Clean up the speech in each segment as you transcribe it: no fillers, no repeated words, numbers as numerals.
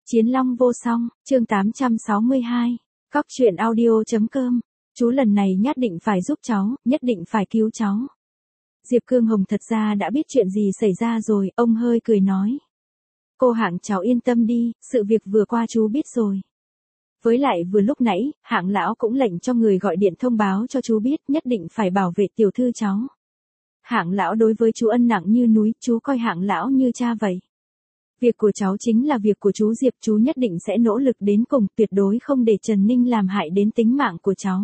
Chiến Long vô song, chương 862. Cóc truyện audio.com. Chú lần này nhất định phải giúp cháu, nhất định phải cứu cháu. Diệp Cương Hồng thật ra đã biết chuyện gì xảy ra rồi, ông hơi cười nói. Cô Hạng cháu yên tâm đi, sự việc vừa qua chú biết rồi. Với lại vừa lúc nãy, Hạng lão cũng lệnh cho người gọi điện thông báo cho chú biết nhất định phải bảo vệ tiểu thư cháu. Hạng lão đối với chú ân nặng như núi, chú coi Hạng lão như cha vậy. Việc của cháu chính là việc của chú Diệp, chú nhất định sẽ nỗ lực đến cùng, tuyệt đối không để Trần Ninh làm hại đến tính mạng của cháu.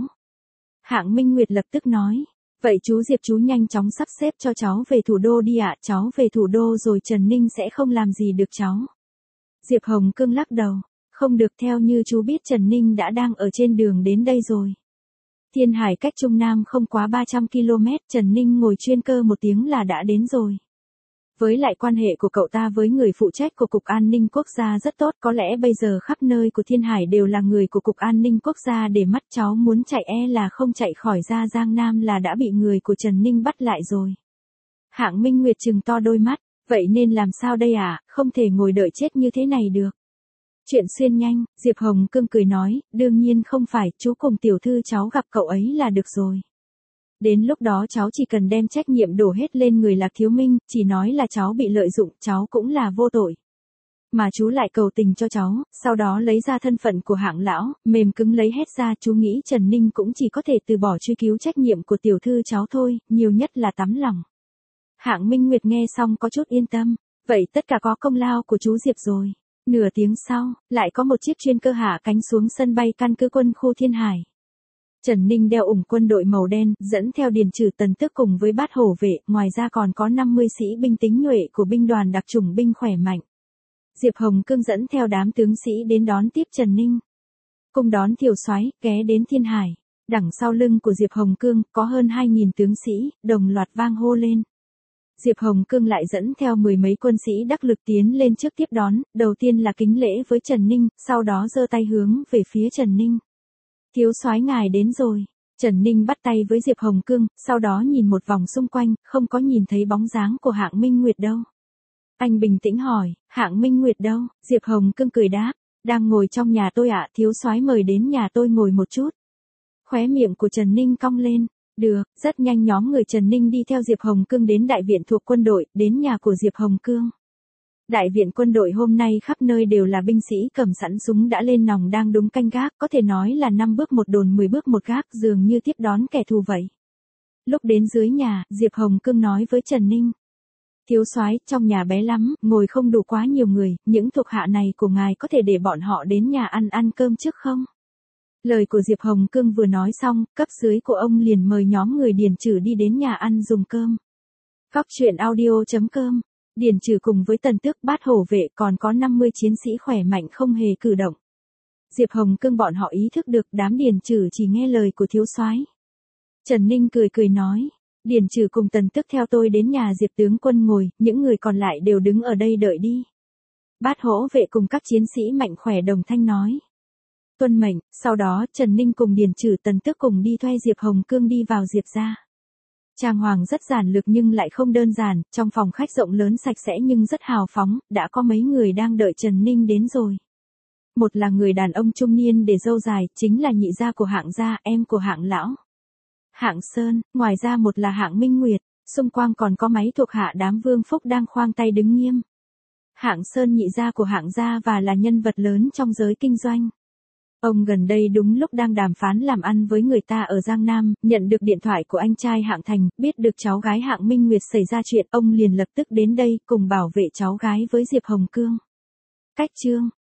Hạng Minh Nguyệt lập tức nói, vậy chú Diệp chú nhanh chóng sắp xếp cho cháu về thủ đô đi ạ, cháu về thủ đô rồi Trần Ninh sẽ không làm gì được cháu. Diệp Hồng Cương lắc đầu, không được, theo như chú biết Trần Ninh đã đang ở trên đường đến đây rồi. Thiên Hải cách Trung Nam không quá 300 km, Trần Ninh ngồi chuyên cơ 1 tiếng là đã đến rồi. Với lại quan hệ của cậu ta với người phụ trách của Cục An ninh Quốc gia rất tốt, có lẽ bây giờ khắp nơi của Thiên Hải đều là người của Cục An ninh Quốc gia, để mắt cháu muốn chạy là không chạy khỏi ra Giang Nam là đã bị người của Trần Ninh bắt lại rồi. Hạng Minh Nguyệt trừng to đôi mắt, vậy nên làm sao đây ạ, không thể ngồi đợi chết như thế này được. Chuyện xuyên nhanh, Diệp Hồng Cương cười nói, đương nhiên không phải, chú cùng tiểu thư cháu gặp cậu ấy là được rồi. Đến lúc đó cháu chỉ cần đem trách nhiệm đổ hết lên người Lạc Thiếu Minh, chỉ nói là cháu bị lợi dụng, cháu cũng là vô tội. Mà chú lại cầu tình cho cháu, sau đó lấy ra thân phận của Hạng lão, mềm cứng lấy hết ra, chú nghĩ Trần Ninh cũng chỉ có thể từ bỏ truy cứu trách nhiệm của tiểu thư cháu thôi, nhiều nhất là tắm lòng. Hạng Minh Nguyệt nghe xong có chút yên tâm, vậy tất cả có công lao của chú Diệp rồi. Nửa tiếng sau, lại có một chiếc chuyên cơ hạ cánh xuống sân bay căn cứ quân khu Thiên Hải. Trần Ninh đeo ủng quân đội màu đen, dẫn theo Điền Trừ Tần Tước cùng với Bát Hổ vệ, ngoài ra còn có 50 sĩ binh tinh nhuệ của binh đoàn đặc chủng binh khỏe mạnh. Diệp Hồng Cương dẫn theo đám tướng sĩ đến đón tiếp Trần Ninh. Cùng đón Thiều Soái, ghé đến Thiên Hải. Đằng sau lưng của Diệp Hồng Cương, có hơn 2.000 tướng sĩ, đồng loạt vang hô lên. Diệp Hồng Cương lại dẫn theo 10 mấy quân sĩ đắc lực tiến lên trước tiếp đón, đầu tiên là kính lễ với Trần Ninh, sau đó giơ tay hướng về phía Trần Ninh. Thiếu soái ngài đến rồi. Trần Ninh bắt tay với Diệp Hồng Cương, sau đó nhìn một vòng xung quanh, không có nhìn thấy bóng dáng của Hạng Minh Nguyệt đâu. Anh bình tĩnh hỏi, Hạng Minh Nguyệt đâu? Diệp Hồng Cương cười đáp, đang ngồi trong nhà tôi ạ, thiếu soái mời đến nhà tôi ngồi một chút. Khóe miệng của Trần Ninh cong lên. Được, rất nhanh nhóm người Trần Ninh đi theo Diệp Hồng Cương đến đại viện thuộc quân đội, đến nhà của Diệp Hồng Cương. Đại viện quân đội hôm nay khắp nơi đều là binh sĩ cầm sẵn súng đã lên nòng đang đúng canh gác, có thể nói là 5 bước một đồn 10 bước một gác, dường như tiếp đón kẻ thù vậy. Lúc đến dưới nhà, Diệp Hồng Cương nói với Trần Ninh. Thiếu soái, trong nhà bé lắm, ngồi không đủ quá nhiều người, những thuộc hạ này của ngài có thể để bọn họ đến nhà ăn cơm trước không? Lời của Diệp Hồng Cương vừa nói xong, cấp dưới của ông liền mời nhóm người Điền Trừ đi đến nhà ăn dùng cơm. Cóc truyện audio.com. Điền Trừ cùng với Tần Tước, Bát Hổ vệ còn có 50 chiến sĩ khỏe mạnh không hề cử động. Diệp Hồng Cương bọn họ ý thức được đám Điền Trừ chỉ nghe lời của thiếu soái. Trần Ninh cười nói, Điền Trừ cùng Tần Tước theo tôi đến nhà Diệp tướng quân ngồi, những người còn lại đều đứng ở đây đợi đi. Bát Hổ vệ cùng các chiến sĩ mạnh khỏe đồng thanh nói. Tuân mệnh, sau đó Trần Ninh cùng Điền Trừ Tần Tước cùng đi thuê Diệp Hồng Cương đi vào Diệp gia. Trang hoàng rất giản lược nhưng lại không đơn giản, trong phòng khách rộng lớn sạch sẽ nhưng rất hào phóng, đã có mấy người đang đợi Trần Ninh đến rồi. Một là người đàn ông trung niên để râu dài, chính là nhị gia của Hạng gia, em của Hạng lão. Hạng Sơn, ngoài ra một là Hạng Minh Nguyệt, xung quanh còn có mấy thuộc hạ đám Vương Phúc đang khoang tay đứng nghiêm. Hạng Sơn nhị gia của Hạng gia và là nhân vật lớn trong giới kinh doanh. Ông gần đây đúng lúc đang đàm phán làm ăn với người ta ở Giang Nam, nhận được điện thoại của anh trai Hạng Thành, biết được cháu gái Hạng Minh Nguyệt xảy ra chuyện, ông liền lập tức đến đây cùng bảo vệ cháu gái với Diệp Hồng Cương. Cách chương,